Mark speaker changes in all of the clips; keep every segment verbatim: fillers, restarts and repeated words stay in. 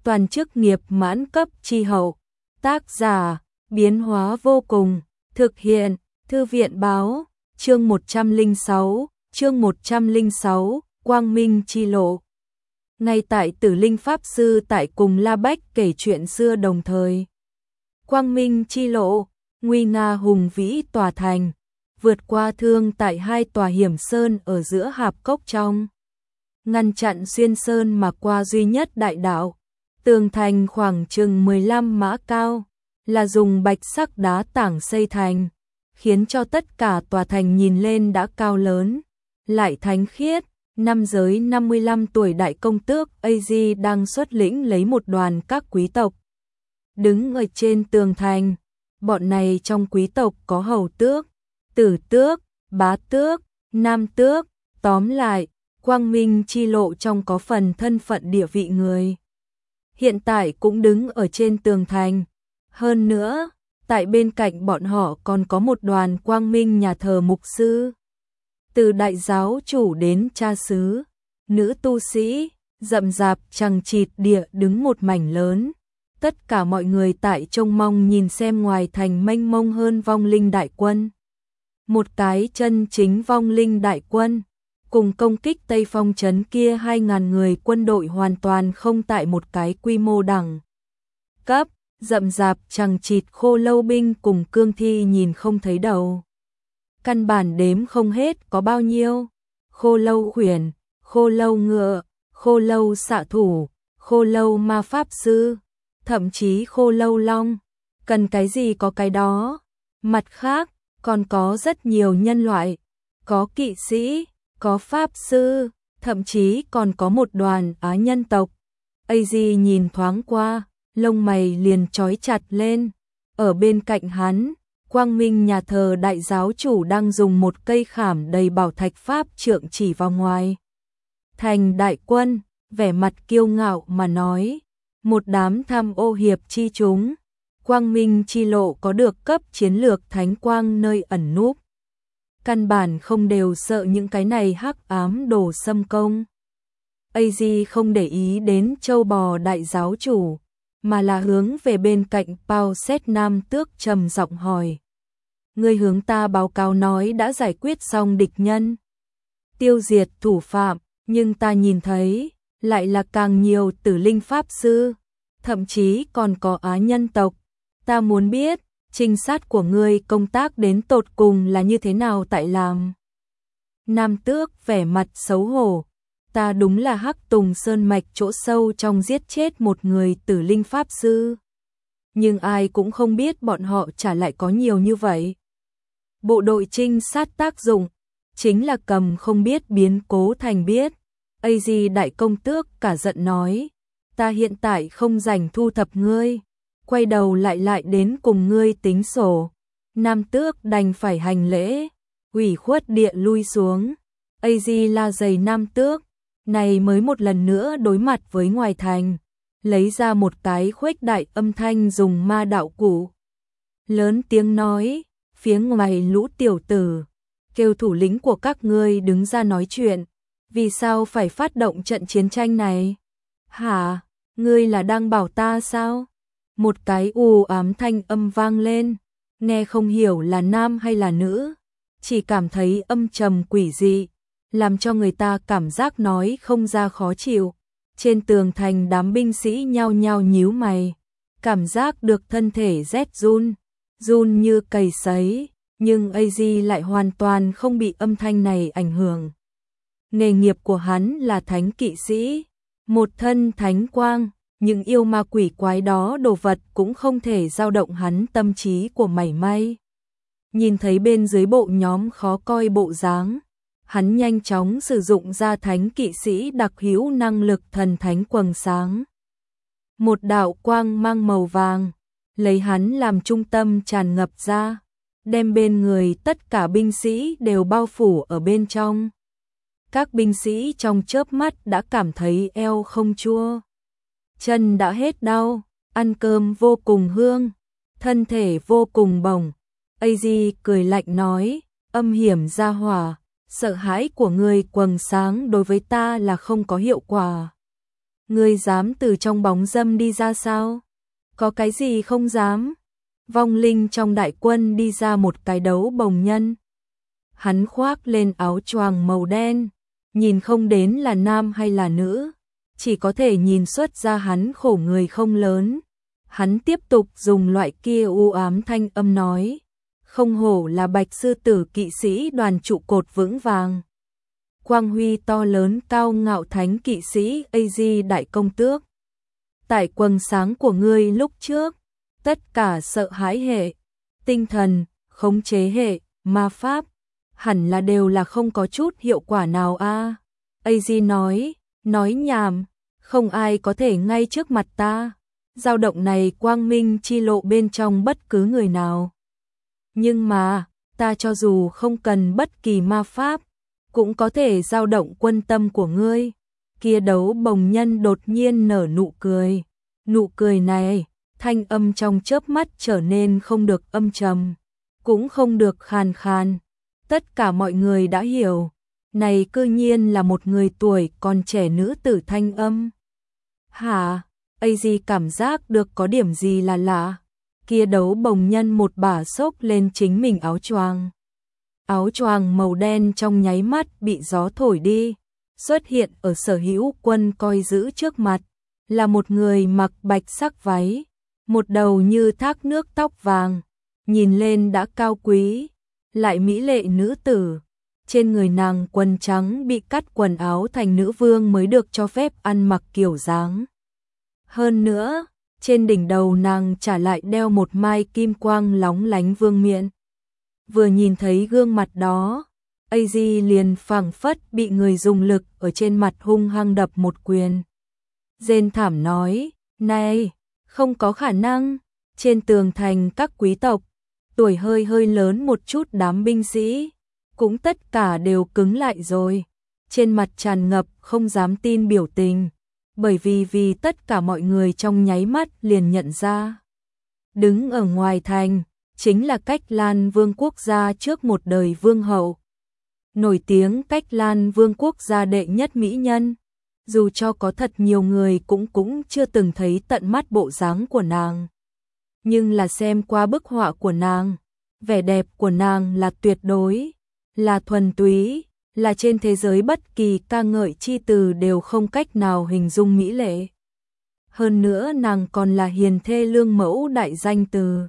Speaker 1: toàn chức nghiệp mãn cấp chi hậu. Tác giả, biến hóa vô cùng, thực hiện, Thư viện báo, chương một trăm lẻ sáu, chương một trăm lẻ sáu, Quang Minh chi lộ. Ngay tại Tử Linh Pháp Sư tại cùng La Bách kể chuyện xưa đồng thời. Quang Minh chi lộ, nguy nga hùng vĩ tòa thành, vượt qua thương tại hai tòa hiểm sơn ở giữa hạp cốc trong. Ngăn chặn xuyên sơn mà qua duy nhất đại đạo, tường thành khoảng chừng mười lăm mã cao, là dùng bạch sắc đá tảng xây thành, khiến cho tất cả tòa thành nhìn lên đã cao lớn, lại thánh khiết. Năm giới năm mươi lăm tuổi đại công tước a giê đang xuất lĩnh lấy một đoàn các quý tộc. Đứng ở trên tường thành, bọn này trong quý tộc có hầu tước, tử tước, bá tước, nam tước, tóm lại, Quang Minh chi lộ trong có phần thân phận địa vị người. Hiện tại cũng đứng ở trên tường thành. Hơn nữa, tại bên cạnh bọn họ còn có một đoàn Quang Minh nhà thờ mục sư. Từ đại giáo chủ đến cha xứ, nữ tu sĩ, rậm rạp chằng chịt địa đứng một mảnh lớn. Tất cả mọi người tại trông mong nhìn xem ngoài thành mênh mông hơn vong linh đại quân. Một cái chân chính vong linh đại quân, cùng công kích Tây Phong trấn kia hai ngàn người quân đội hoàn toàn không tại một cái quy mô đẳng cấp, rậm rạp chằng chịt khô lâu binh cùng cương thi nhìn không thấy đầu. Căn bản đếm không hết có bao nhiêu, khô lâu khuyển, khô lâu ngựa, khô lâu xạ thủ, khô lâu ma pháp sư, thậm chí khô lâu long, cần cái gì có cái đó. Mặt khác, còn có rất nhiều nhân loại, có kỵ sĩ, có pháp sư, thậm chí còn có một đoàn á nhân tộc. a giê nhìn thoáng qua, lông mày liền trói chặt lên. Ở bên cạnh hắn, Quang Minh nhà thờ đại giáo chủ đang dùng một cây khảm đầy bảo thạch pháp trượng chỉ vào ngoài thành đại quân, vẻ mặt kiêu ngạo mà nói, một đám tham ô hiệp chi chúng, Quang Minh chi lộ có được cấp chiến lược thánh quang nơi ẩn núp. Căn bản không đều sợ những cái này hắc ám đồ xâm công. a giê không để ý đến châu bò đại giáo chủ, mà là hướng về bên cạnh Pao Xét Nam Tước trầm giọng hỏi. Ngươi hướng ta báo cáo nói đã giải quyết xong địch nhân, tiêu diệt thủ phạm, nhưng ta nhìn thấy, lại là càng nhiều tử linh pháp sư, thậm chí còn có á nhân tộc. Ta muốn biết, trinh sát của ngươi công tác đến tột cùng là như thế nào tại làm. Nam Tước vẻ mặt xấu hổ. Ta đúng là Hắc Tùng Sơn Mạch chỗ sâu trong giết chết một người tử linh pháp sư. Nhưng ai cũng không biết bọn họ trả lại có nhiều như vậy. Bộ đội trinh sát tác dụng, chính là cầm không biết biến cố thành biết. a giê đại công tước cả giận nói, ta hiện tại không rảnh thu thập ngươi, quay đầu lại lại đến cùng ngươi tính sổ. Nam Tước đành phải hành lễ, ủy khuất địa lui xuống. a giê la giày Nam Tước, này mới một lần nữa đối mặt với ngoài thành, lấy ra một cái khuếch đại âm thanh dùng ma đạo cụ. Lớn tiếng nói, phía ngoài lũ tiểu tử, kêu thủ lĩnh của các ngươi đứng ra nói chuyện, vì sao phải phát động trận chiến tranh này? Hả, ngươi là đang bảo ta sao? Một cái u ám thanh âm vang lên, nghe không hiểu là nam hay là nữ, chỉ cảm thấy âm trầm quỷ dị, làm cho người ta cảm giác nói không ra khó chịu. Trên tường thành đám binh sĩ nhao nhao nhíu mày, cảm giác được thân thể rét run, run như cầy sấy, nhưng a giê lại hoàn toàn không bị âm thanh này ảnh hưởng. Nghề nghiệp của hắn là thánh kỵ sĩ, một thân thánh quang, những yêu ma quỷ quái đó đồ vật cũng không thể dao động hắn tâm trí của mảy may. Nhìn thấy bên dưới bộ nhóm khó coi bộ dáng, hắn nhanh chóng sử dụng ra thánh kỵ sĩ đặc hữu năng lực thần thánh quầng sáng. Một đạo quang mang màu vàng, lấy hắn làm trung tâm tràn ngập ra, đem bên người tất cả binh sĩ đều bao phủ ở bên trong. Các binh sĩ trong chớp mắt đã cảm thấy eo không chua, chân đã hết đau, ăn cơm vô cùng hương, thân thể vô cùng bổng. a giê cười lạnh nói, âm hiểm gia hỏa, sợ hãi của ngươi quầng sáng đối với ta là không có hiệu quả. Ngươi dám từ trong bóng dâm đi ra sao? Có cái gì không dám? Vong linh trong đại quân đi ra một cái đấu bồng nhân. Hắn khoác lên áo choàng màu đen, nhìn không đến là nam hay là nữ, chỉ có thể nhìn xuất ra hắn khổ người không lớn. Hắn tiếp tục dùng loại kia u ám thanh âm nói, không hổ là Bạch sư tử kỵ sĩ đoàn trụ cột vững vàng. Quang huy to lớn cao ngạo thánh kỵ sĩ a giê đại công tước. Tại quầng sáng của ngươi lúc trước, tất cả sợ hãi hệ, tinh thần, khống chế hệ, ma pháp, hẳn là đều là không có chút hiệu quả nào a. a giê nói, nói nhảm, không ai có thể ngay trước mặt ta. Dao động này quang minh chi lộ bên trong bất cứ người nào. Nhưng mà, ta cho dù không cần bất kỳ ma pháp, cũng có thể dao động quân tâm của ngươi. Kia đấu bồng nhân đột nhiên nở nụ cười. Nụ cười này, thanh âm trong chớp mắt trở nên không được âm trầm, cũng không được khàn khàn. Tất cả mọi người đã hiểu, này cư nhiên là một người tuổi còn trẻ nữ tử thanh âm. Hả? a giê cảm giác được có điểm gì là lạ. Kia đấu bồng nhân một bả xốc lên chính mình áo choàng. Áo choàng màu đen trong nháy mắt bị gió thổi đi, xuất hiện ở Sở Hữu Quân coi giữ trước mặt, là một người mặc bạch sắc váy, một đầu như thác nước tóc vàng, nhìn lên đã cao quý, lại mỹ lệ nữ tử. Trên người nàng quần trắng bị cắt quần áo thành nữ vương mới được cho phép ăn mặc kiểu dáng. Hơn nữa, trên đỉnh đầu nàng trả lại đeo một mai kim quang lóng lánh vương miện. Vừa nhìn thấy gương mặt đó, a giê liền phảng phất bị người dùng lực ở trên mặt hung hăng đập một quyền. Rên thảm nói, này, không có khả năng. Trên tường thành các quý tộc, tuổi hơi hơi lớn một chút đám binh sĩ, cũng tất cả đều cứng lại rồi, trên mặt tràn ngập không dám tin biểu tình, bởi vì vì tất cả mọi người trong nháy mắt liền nhận ra. Đứng ở ngoài thành, chính là Cách Lan Vương quốc gia trước một đời vương hậu. Nổi tiếng Cách Lan Vương quốc gia đệ nhất mỹ nhân, dù cho có thật nhiều người cũng cũng chưa từng thấy tận mắt bộ dáng của nàng. Nhưng là xem qua bức họa của nàng, vẻ đẹp của nàng là tuyệt đối, là thuần túy, là trên thế giới bất kỳ ca ngợi chi từ đều không cách nào hình dung mỹ lệ. Hơn nữa nàng còn là hiền thê lương mẫu đại danh từ.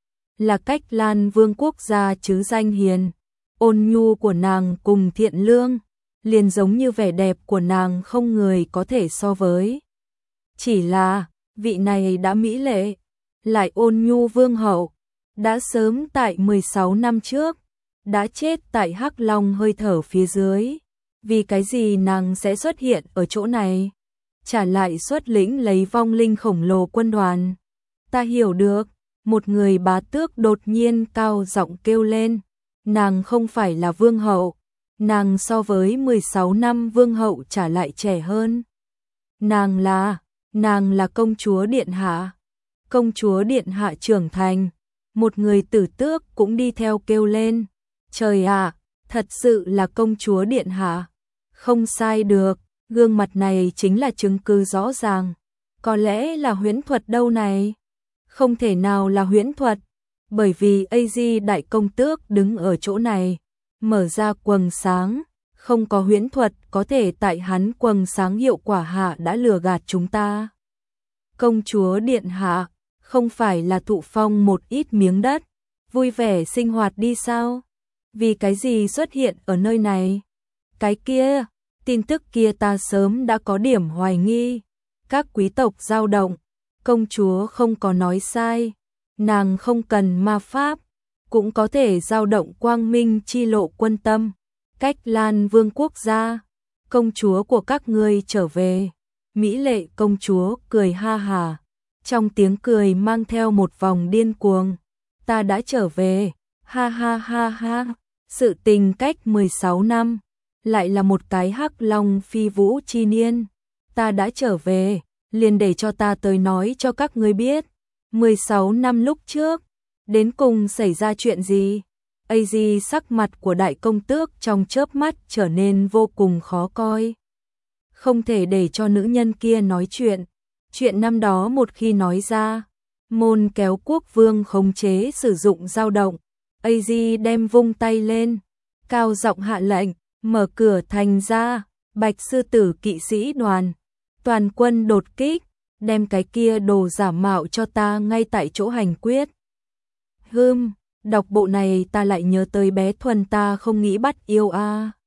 Speaker 1: Là Cách Lan Vương quốc gia chứ danh hiền, ôn nhu của nàng cùng thiện lương, liền giống như vẻ đẹp của nàng không người có thể so với. Chỉ là, vị này đã mỹ lệ, lại ôn nhu vương hậu, đã sớm tại mười sáu năm trước, đã chết tại Hắc Long hơi thở phía dưới. Vì cái gì nàng sẽ xuất hiện ở chỗ này? Trả lại xuất lĩnh lấy vong linh khổng lồ quân đoàn. Ta hiểu được, một người bá tước đột nhiên cao giọng kêu lên, nàng không phải là vương hậu, nàng so với mười sáu năm vương hậu trả lại trẻ hơn. Nàng là, nàng là công chúa điện hạ. Công chúa điện hạ trưởng thành, một người tử tước cũng đi theo kêu lên, trời ạ, thật sự là công chúa điện hạ. Không sai được, gương mặt này chính là chứng cứ rõ ràng. Có lẽ là huyễn thuật đâu này? Không thể nào là huyễn thuật, bởi vì a giê đại công tước đứng ở chỗ này, mở ra quầng sáng, không có huyễn thuật có thể tại hắn quầng sáng hiệu quả hạ đã lừa gạt chúng ta. Công chúa điện hạ, không phải là thụ phong một ít miếng đất, vui vẻ sinh hoạt đi sao? Vì cái gì xuất hiện ở nơi này? Cái kia, tin tức kia ta sớm đã có điểm hoài nghi. Các quý tộc dao động, công chúa không có nói sai, nàng không cần ma pháp, cũng có thể dao động quang minh chi lộ quân tâm. Cách Lan Vương quốc gia, công chúa của các ngươi trở về. Mỹ lệ công chúa cười ha hà, trong tiếng cười mang theo một vòng điên cuồng. Ta đã trở về, ha ha ha ha. Sự tình cách mười sáu năm, lại là một cái Hắc Long phi vũ chi niên. Ta đã trở về, liền để cho ta tới nói cho các ngươi biết, mười sáu năm lúc trước, đến cùng xảy ra chuyện gì? a giê sắc mặt của đại công tước trong chớp mắt trở nên vô cùng khó coi. không thể để cho nữ nhân kia nói chuyện. Chuyện năm đó một khi nói ra, môn kéo quốc vương khống chế sử dụng dao động. a giê đem vung tay lên, cao giọng hạ lệnh, mở cửa thành ra, Bạch sư tử kỵ sĩ đoàn, toàn quân đột kích, đem cái kia đồ giả mạo cho ta ngay tại chỗ hành quyết. Hừm, đọc bộ này ta lại nhớ tới bé Thuần ta không nghĩ bắt yêu a.